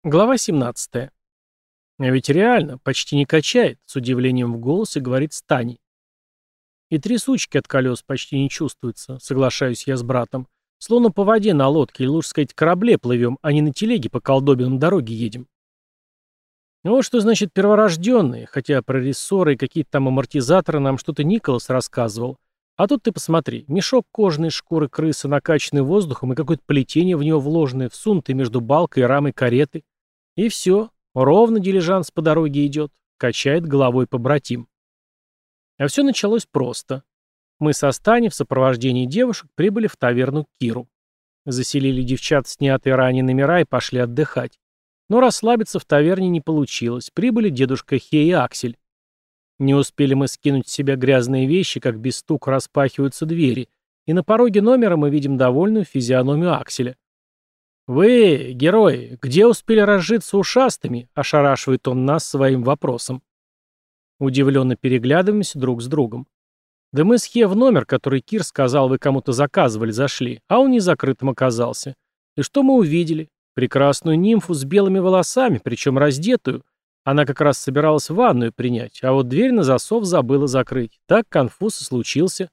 Глава 17. А ведь реально, почти не качает, с удивлением в голосе говорит Стани. И трясучки от колес почти не чувствуются, соглашаюсь я с братом. Словно по воде на лодке, или лучше сказать, корабле плывем, а не на телеге по колдобинам дороге едем. Ну вот что значит перворожденные, хотя про рессоры и какие-то там амортизаторы нам что-то Николас рассказывал. А тут ты посмотри, мешок кожаной шкуры крысы, накачанный воздухом, и какое-то плетение в него вложенное, всунутое между балкой и рамой кареты. И все, ровно дилижанс по дороге идет, качает головой побратим. А все началось просто. Мы со Стани в сопровождении девушек прибыли в таверну к Киру. Заселили девчат в снятые ранее номера и пошли отдыхать. Но расслабиться в таверне не получилось. Прибыли дедушка Хей и Аксель. Не успели мы скинуть с себя грязные вещи, как без стука распахиваются двери, и на пороге номера мы видим довольную физиономию Акселя. «Вы, герои, где успели разжиться ушастыми?» — ошарашивает он нас своим вопросом. Удивленно переглядываемся друг с другом. «Да мы с Хе в номер, который Кир сказал, вы кому-то заказывали, зашли, а он не закрытым оказался. И что мы увидели? Прекрасную нимфу с белыми волосами, причем раздетую. Она как раз собиралась ванную принять, а вот дверь на засов забыла закрыть. Так конфуз и случился».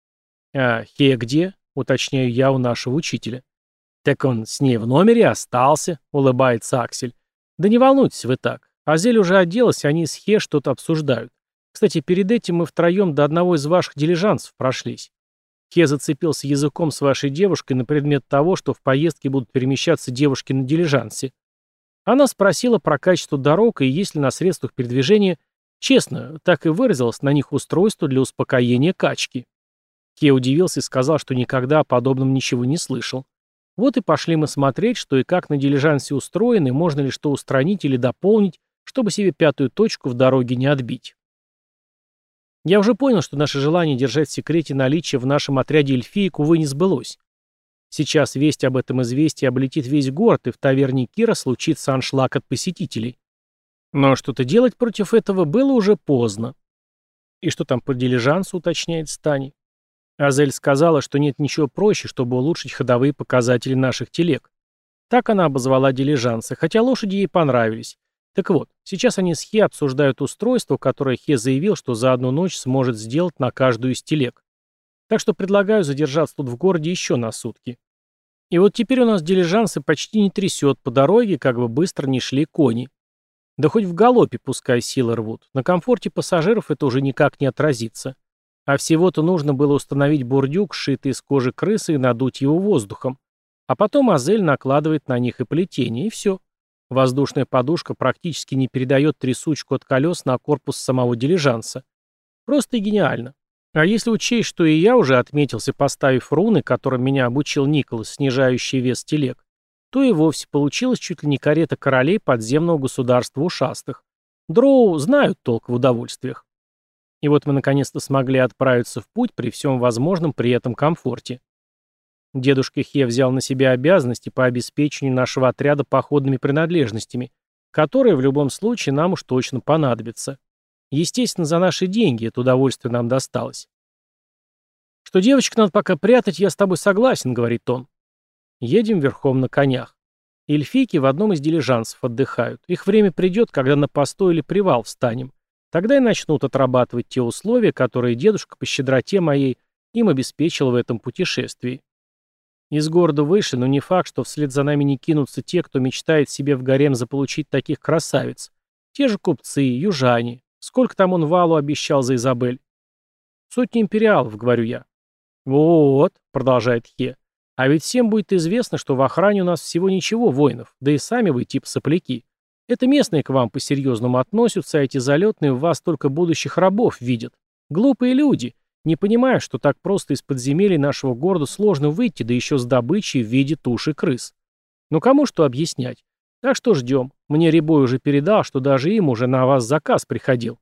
«А Хе где?» — уточняю я у нашего учителя. «Так он с ней в номере остался», — улыбается Аксель. «Да не волнуйтесь вы так. Азель уже оделась, они с Хе что-то обсуждают. Кстати, перед этим мы втроем до одного из ваших дилижансов прошлись. Хе зацепился языком с вашей девушкой на предмет того, что в поездке будут перемещаться девушки на дилижансе. Она спросила про качество дорог и есть ли на средствах передвижения, честно, так и выразилась, на них устройство для успокоения качки. Хе удивился и сказал, что никогда о подобном ничего не слышал. Вот и пошли мы смотреть, что и как на дилижансе устроено, и можно ли что устранить или дополнить, чтобы себе пятую точку в дороге не отбить. Я уже понял, что наше желание держать в секрете наличие в нашем отряде эльфиек, увы, не сбылось. Сейчас весть об этом известии облетит весь город, и в таверне Кира случится аншлаг от посетителей. Но что-то делать против этого было уже поздно. И что там по дилижансу, уточняет Стани. Азель сказала, что нет ничего проще, чтобы улучшить ходовые показатели наших телег. Так она обозвала дилижансы, хотя лошади ей понравились. Так вот, сейчас они с Хе обсуждают устройство, которое Хе заявил, что за одну ночь сможет сделать на каждую из телег. Так что предлагаю задержаться тут в городе еще на сутки. И вот теперь у нас дилижансы почти не трясет по дороге, как бы быстро ни шли кони. Да хоть в галопе пускай силы рвут. На комфорте пассажиров это уже никак не отразится. А всего-то нужно было установить бурдюк, сшитый из кожи крысы, и надуть его воздухом. А потом Азель накладывает на них и плетение, и все. Воздушная подушка практически не передает трясучку от колес на корпус самого дилижанса. Просто и гениально. А если учесть, что и я уже отметился, поставив руны, которым меня обучил Николас, снижающий вес телег, то и вовсе получилась чуть ли не карета королей подземного государства ушастых. Дроу знают толк в удовольствиях. И вот мы наконец-то смогли отправиться в путь при всем возможном при этом комфорте. Дедушка Хе взял на себя обязанности по обеспечению нашего отряда походными принадлежностями, которые в любом случае нам уж точно понадобятся. Естественно, за наши деньги это удовольствие нам досталось. «Что девочек надо пока прятать, я с тобой согласен», — говорит он. Едем верхом на конях. Эльфийки в одном из дилижансов отдыхают. Их время придет, когда на постой или привал встанем. Тогда и начнут отрабатывать те условия, которые дедушка по щедроте моей им обеспечил в этом путешествии. Из города вышли, но не факт, что вслед за нами не кинутся те, кто мечтает себе в гарем заполучить таких красавиц. Те же купцы, южане. Сколько там он Валу обещал за Изабель? Сотни империалов, говорю я. Вот, продолжает Хе. А ведь всем будет известно, что в охране у нас всего ничего воинов, да и сами вы типа сопляки. Это местные к вам по-серьезному относятся, а эти залетные в вас только будущих рабов видят. Глупые люди, не понимая, что так просто из подземелий нашего города сложно выйти, да еще с добычей в виде туши крыс. Ну кому что объяснять? Так что ждем. Мне Рябой уже передал, что даже им уже на вас заказ приходил.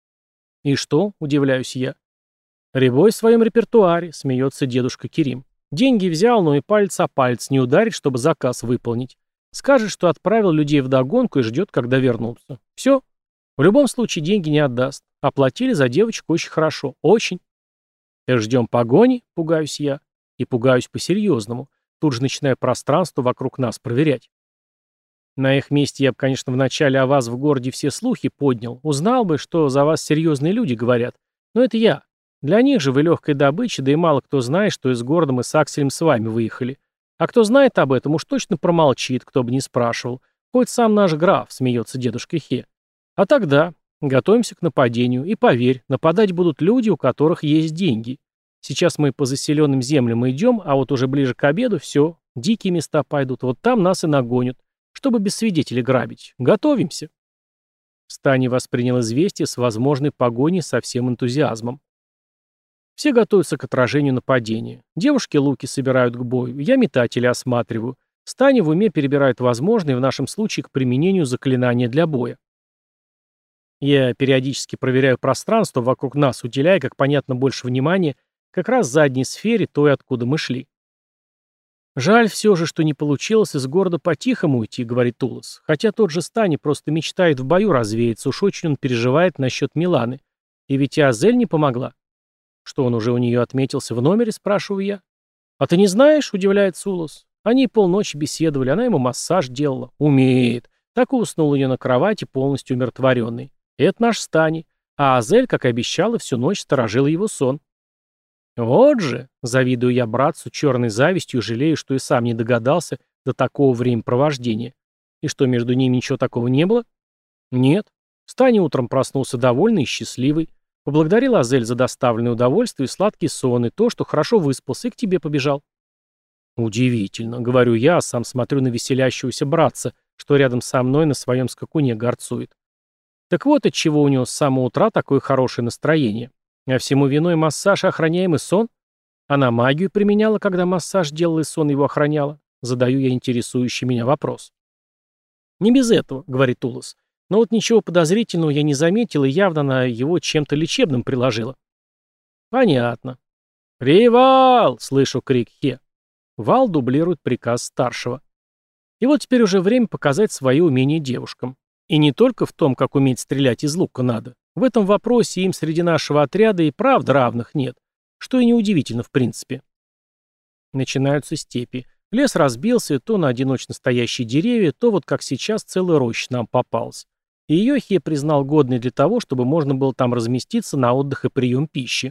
И что? Удивляюсь я. Рябой в своем репертуаре, смеется дедушка Керим. Деньги взял, но и палец о палец не ударит, чтобы заказ выполнить. Скажет, что отправил людей вдогонку и ждет, когда вернутся. Все. В любом случае деньги не отдаст. Оплатили за девочку очень хорошо. Очень. Ждем погони, пугаюсь я. И пугаюсь по-серьезному. Тут же начинаю пространство вокруг нас проверять. На их месте я бы, конечно, вначале о вас в городе все слухи поднял, узнал бы, что за вас серьезные люди говорят. Но это я. Для них же вы легкая добыча, да и мало кто знает, что из города мы с Акселем с вами выехали. А кто знает об этом, уж точно промолчит, кто бы не спрашивал. Хоть сам наш граф, смеется дедушка Хе. А тогда готовимся к нападению. И поверь, нападать будут люди, у которых есть деньги. Сейчас мы по заселенным землям идем, а вот уже ближе к обеду все, дикие места пойдут, вот там нас и нагонят, чтобы без свидетелей грабить. Готовимся. Стани воспринял известие с возможной погоней со всем энтузиазмом. Все готовятся к отражению нападения. Девушки луки собирают к бою, я метатели осматриваю. Стани в уме перебирает возможные в нашем случае к применению заклинания для боя. Я периодически проверяю пространство вокруг нас, уделяя, как понятно, больше внимания как раз задней сфере той, откуда мы шли. «Жаль все же, что не получилось из города по-тихому уйти», — говорит Тулос. «Хотя тот же Стани просто мечтает в бою развеяться, уж очень он переживает насчет Миланы. И ведь и Азель не помогла». «Что, он уже у нее отметился в номере?» — спрашиваю я. «А ты не знаешь?» — удивляется Улос. Они полночи беседовали, она ему массаж делала. Умеет. Так и уснул у нее на кровати, полностью умиротворенный. Это наш Стани. А Азель, как и обещала, всю ночь сторожила его сон. Вот же, завидую я братцу черной завистью, жалею, что и сам не догадался до такого времяпровождения. И что, между ними ничего такого не было? Нет. Стани утром проснулся довольный и счастливый. Поблагодарил Азель за доставленное удовольствие и сладкий сон, и то, что хорошо выспался, и к тебе побежал. Удивительно, говорю я, а сам смотрю на веселящегося братца, что рядом со мной на своем скакуне горцует. Так вот, отчего у него с самого утра такое хорошее настроение. А всему виной массаж и охраняемый сон? Она магию применяла, когда массаж делала и сон его охраняла? Задаю я интересующий меня вопрос. Не без этого, говорит Улас. Но вот ничего подозрительного я не заметил, и явно она его чем-то лечебным приложила. Понятно. «Привал!» — слышу крик Хе. Вал дублирует приказ старшего. И вот теперь уже время показать свои умения девушкам. И не только в том, как уметь стрелять из лука надо. В этом вопросе им среди нашего отряда и правда равных нет, что и неудивительно в принципе. Начинаются степи. Лес разбился, то на одиночно стоящие деревья, то вот как сейчас целая роща нам попалась. И ее Хе признал годной для того, чтобы можно было там разместиться на отдых и прием пищи.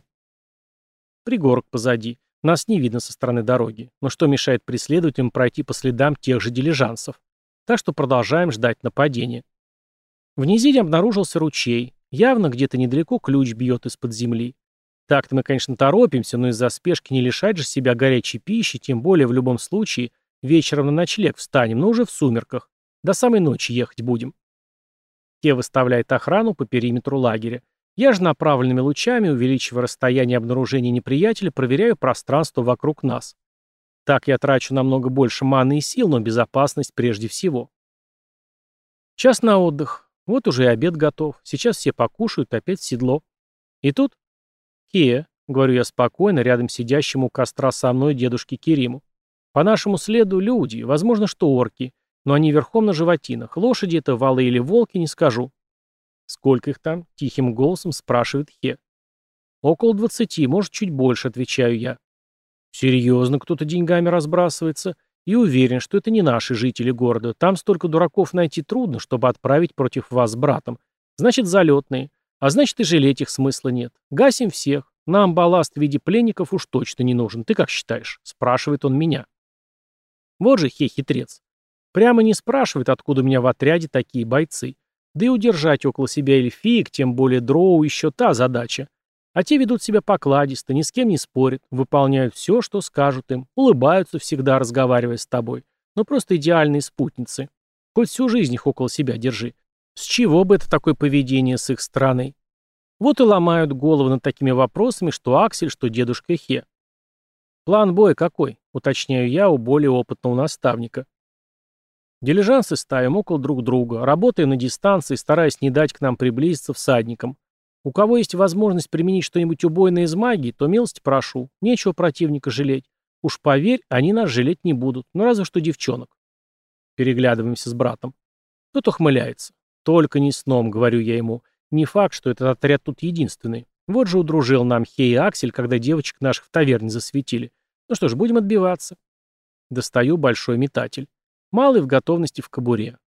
Пригорок позади. Нас не видно со стороны дороги, но что мешает преследователям пройти по следам тех же дилижансов? Так что продолжаем ждать нападения. В низине обнаружился ручей. Явно где-то недалеко ключ бьет из-под земли. Так-то мы, конечно, торопимся, но из-за спешки не лишать же себя горячей пищи, тем более в любом случае вечером на ночлег встанем, но уже в сумерках. До самой ночи ехать будем. Те выставляет охрану по периметру лагеря. Я же направленными лучами, увеличивая расстояние обнаружения неприятеля, проверяю пространство вокруг нас. Так я трачу намного больше маны и сил, но безопасность прежде всего. Час на отдых. Вот уже и обед готов. Сейчас все покушают, опять в седло. И тут... Хе, говорю я спокойно, рядом сидящему у костра со мной дедушке Кериму. По нашему следу люди, возможно, что орки, но они верхом на животинах. Лошади это валы или волки, не скажу. Сколько их там? Тихим голосом спрашивает Хе. Около 20, может, чуть больше, отвечаю я. Серьезно, кто-то деньгами разбрасывается? И уверен, что это не наши жители города. Там столько дураков найти трудно, чтобы отправить против вас с братом. Значит, залетные. А значит, и жалеть их смысла нет. Гасим всех. Нам балласт в виде пленников уж точно не нужен. Ты как считаешь? Спрашивает он меня. Вот же хитрец. Прямо не спрашивает, откуда у меня в отряде такие бойцы. Да и удержать около себя эльфиек, тем более дроу, еще та задача. А те ведут себя покладисто, ни с кем не спорят, выполняют все, что скажут им, улыбаются всегда, разговаривая с тобой. Но просто идеальные спутницы. Хоть всю жизнь их около себя держи. С чего бы это такое поведение с их стороны? Вот и ломают головы над такими вопросами, что Аксель, что дедушка Хе. План боя какой? Уточняю я у более опытного наставника. Дилижансы ставим около друг друга, работаем на дистанции, стараясь не дать к нам приблизиться всадникам. У кого есть возможность применить что-нибудь убойное из магии, то милости прошу, нечего противника жалеть. Уж поверь, они нас жалеть не будут, ну разве что девчонок. Переглядываемся с братом. Тот ухмыляется. Только не сном, говорю я ему. Не факт, что этот отряд тут единственный. Вот же удружил нам Хей и Аксель, когда девочек наших в таверне засветили. Ну что ж, будем отбиваться. Достаю большой метатель. Малый в готовности в кобуре.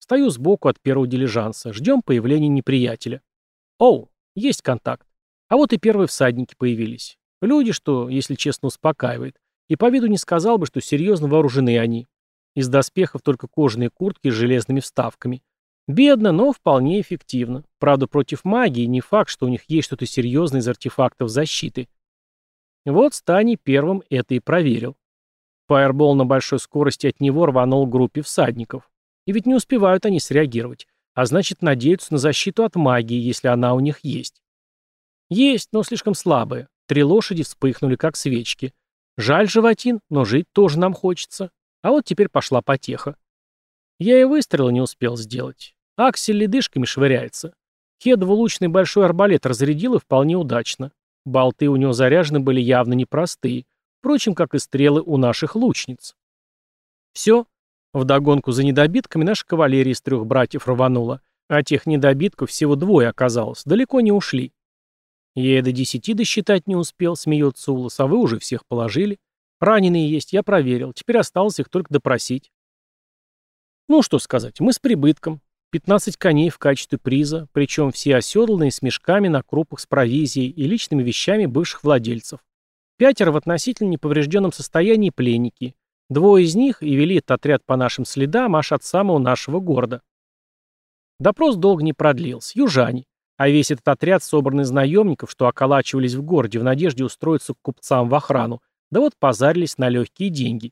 Стою сбоку от первого дилижанса. Ждем появления неприятеля. Оу, есть контакт. А вот и первые всадники появились. Люди, что, если честно, успокаивает. И по виду не сказал бы, что серьезно вооружены они. Из доспехов только кожаные куртки с железными вставками. Бедно, но вполне эффективно. Правда, против магии не факт, что у них есть что-то серьезное из артефактов защиты. Вот Стани первым это и проверил. Фаербол на большой скорости от него рванул к группе всадников. И ведь не успевают они среагировать, а значит надеются на защиту от магии, если она у них есть. Есть, но слишком слабая. 3 лошади вспыхнули, как свечки. Жаль, животин, но жить тоже нам хочется. А вот теперь пошла потеха. Я и выстрела не успел сделать. Аксель ледышками швыряется. Хе двулучный большой арбалет разрядил и вполне удачно. Болты у него заряжены были явно непростые, впрочем, как и стрелы у наших лучниц. Все. Вдогонку за недобитками наша кавалерия из 3 братьев рванула, а тех недобитков всего 2 оказалось, далеко не ушли. Я и до 10 досчитать не успел, смеется Улас, а вы уже всех положили. Раненые есть, я проверил, теперь осталось их только допросить. Ну, что сказать, мы с прибытком. 15 коней в качестве приза, причем все оседланные с мешками на крупах с провизией и личными вещами бывших владельцев. 5 в относительно неповрежденном состоянии пленники. 2 из них и вели этот отряд по нашим следам аж от самого нашего города. Допрос долго не продлился. Южане. А весь этот отряд собран из наемников, что околачивались в городе в надежде устроиться к купцам в охрану, да вот позарились на легкие деньги.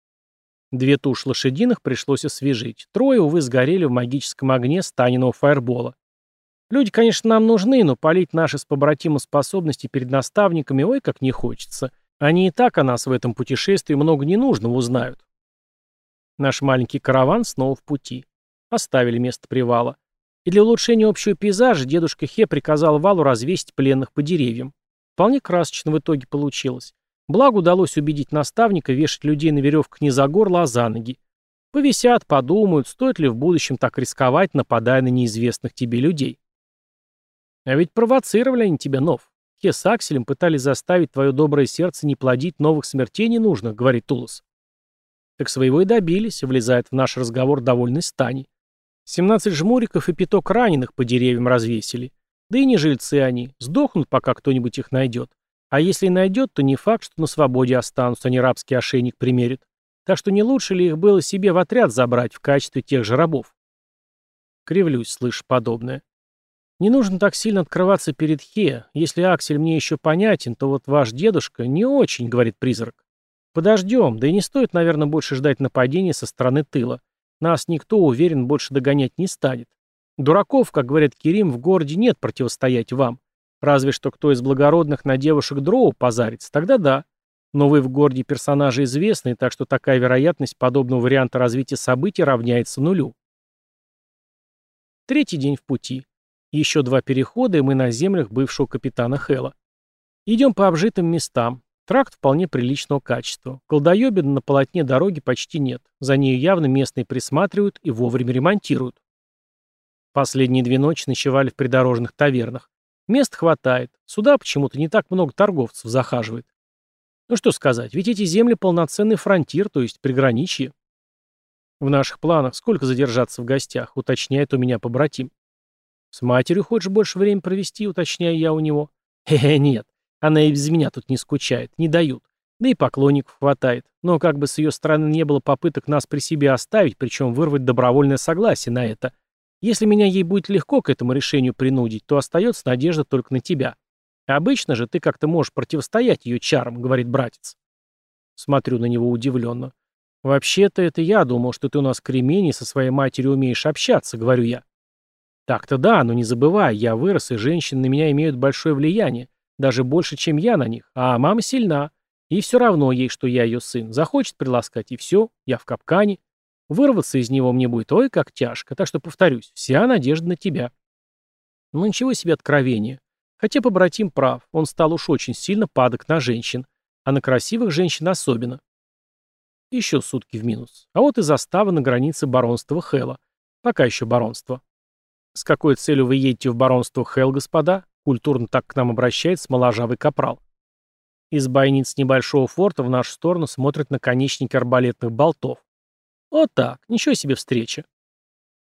2 туши лошадиных пришлось освежить. 3, увы, сгорели в магическом огне Станиного фаербола. Люди, конечно, нам нужны, но палить наши с побратимом способности перед наставниками ой как не хочется. Они и так о нас в этом путешествии много ненужного узнают. Наш маленький караван снова в пути. Оставили место привала. И для улучшения общего пейзажа дедушка Хе приказал Валу развесить пленных по деревьям. Вполне красочно в итоге получилось. Благо удалось убедить наставника вешать людей на веревках не за горло, а за ноги. Повисят, подумают, стоит ли в будущем так рисковать, нападая на неизвестных тебе людей. А ведь провоцировали они тебя, Нов. Хе с Акселем пытались заставить твое доброе сердце не плодить новых смертей ненужных, говорит Тулос. Так своего и добились, влезает в наш разговор довольный Стани. 17 жмуриков и 5 раненых по деревьям развесили. Да и не жильцы они, сдохнут, пока кто-нибудь их найдет. А если и найдет, то не факт, что на свободе останутся, они рабский ошейник примерят. Так что не лучше ли их было себе в отряд забрать в качестве тех же рабов? Кривлюсь, слыша подобное. Не нужно так сильно открываться перед Хе. Если Аксель мне еще понятен, то вот ваш дедушка не очень, говорит призрак. Подождем, да и не стоит, наверное, больше ждать нападения со стороны тыла. Нас никто, уверен, больше догонять не станет. Дураков, как говорит Керим, в городе нет противостоять вам. Разве что кто из благородных на девушек дроу позарится, тогда да. Но вы в городе персонажи известные, так что такая вероятность подобного варианта развития событий равняется нулю. 3-й день в пути. Еще 2 перехода, и мы на землях бывшего капитана Хэла. Идем по обжитым местам. Тракт вполне приличного качества. Колдоебин на полотне дороги почти нет. За нею явно местные присматривают и вовремя ремонтируют. Последние 2 ночи ночевали в придорожных тавернах. Мест хватает. Сюда почему-то не так много торговцев захаживает. Ну что сказать, ведь эти земли полноценный фронтир, то есть приграничье. В наших планах сколько задержаться в гостях, уточняет у меня побратим. С матерью хочешь больше времени провести, уточняю я у него. Хе-хе, нет. Она и без меня тут не скучает, не дают. Да и поклонников хватает. Но как бы с ее стороны не было попыток нас при себе оставить, причем вырвать добровольное согласие на это. Если меня ей будет легко к этому решению принудить, то остается надежда только на тебя. Обычно же ты как-то можешь противостоять ее чарам, говорит братец. Смотрю на него удивленно. Вообще-то это я думал, что ты у нас кремень и со своей матерью умеешь общаться, говорю я. Так-то да, но не забывай, я вырос, и женщины на меня имеют большое влияние. Даже больше, чем я на них. А мама сильна. И все равно ей, что я ее сын. Захочет приласкать, и все, я в капкане. Вырваться из него мне будет ой как тяжко. Так что, повторюсь, вся надежда на тебя. Ну ничего себе откровение. Хотя побратим прав, он стал уж очень сильно падок на женщин. А на красивых женщин особенно. Еще сутки в минус. А вот и застава на границе баронства Хэла. Пока еще баронство. С какой целью вы едете в баронство Хэл, господа? Культурно так к нам обращается моложавый капрал. Из бойниц небольшого форта в нашу сторону смотрят наконечники арбалетных болтов. Вот так, ничего себе встреча.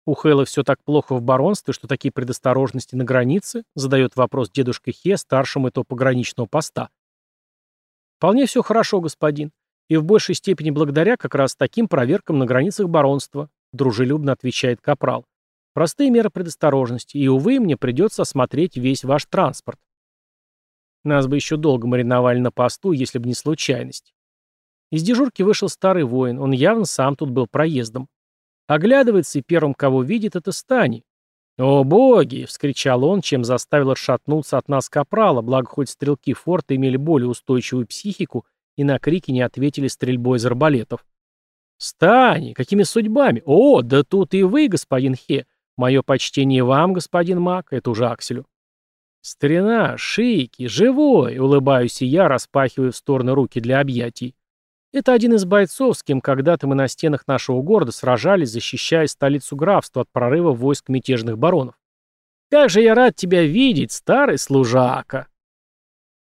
У Хэлла все так плохо в баронстве, что такие предосторожности на границе, задает вопрос дедушка Хе старшему этого пограничного поста. Вполне все хорошо, господин. И в большей степени благодаря как раз таким проверкам на границах баронства, дружелюбно отвечает капрал. Простые меры предосторожности, и, увы, мне придется осмотреть весь ваш транспорт. Нас бы еще долго мариновали на посту, если бы не случайность. Из дежурки вышел старый воин, он явно сам тут был проездом. Оглядывается, и первым, кого видит, это Стани. «О боги!» — вскричал он, чем заставил отшатнуться от нас капрала, благо хоть стрелки форта имели более устойчивую психику и на крики не ответили стрельбой из арбалетов. «Стани! Какими судьбами? О, да тут и вы, господин Хе! Мое почтение вам, господин Мак!» — это уже Акселю. «Старина, шики, живой!» — улыбаюсь и я, распахивая в стороны руки для объятий. Это один из бойцов, с кем когда-то мы на стенах нашего города сражались, защищая столицу графства от прорыва войск мятежных баронов. «Как же я рад тебя видеть, старый служака!»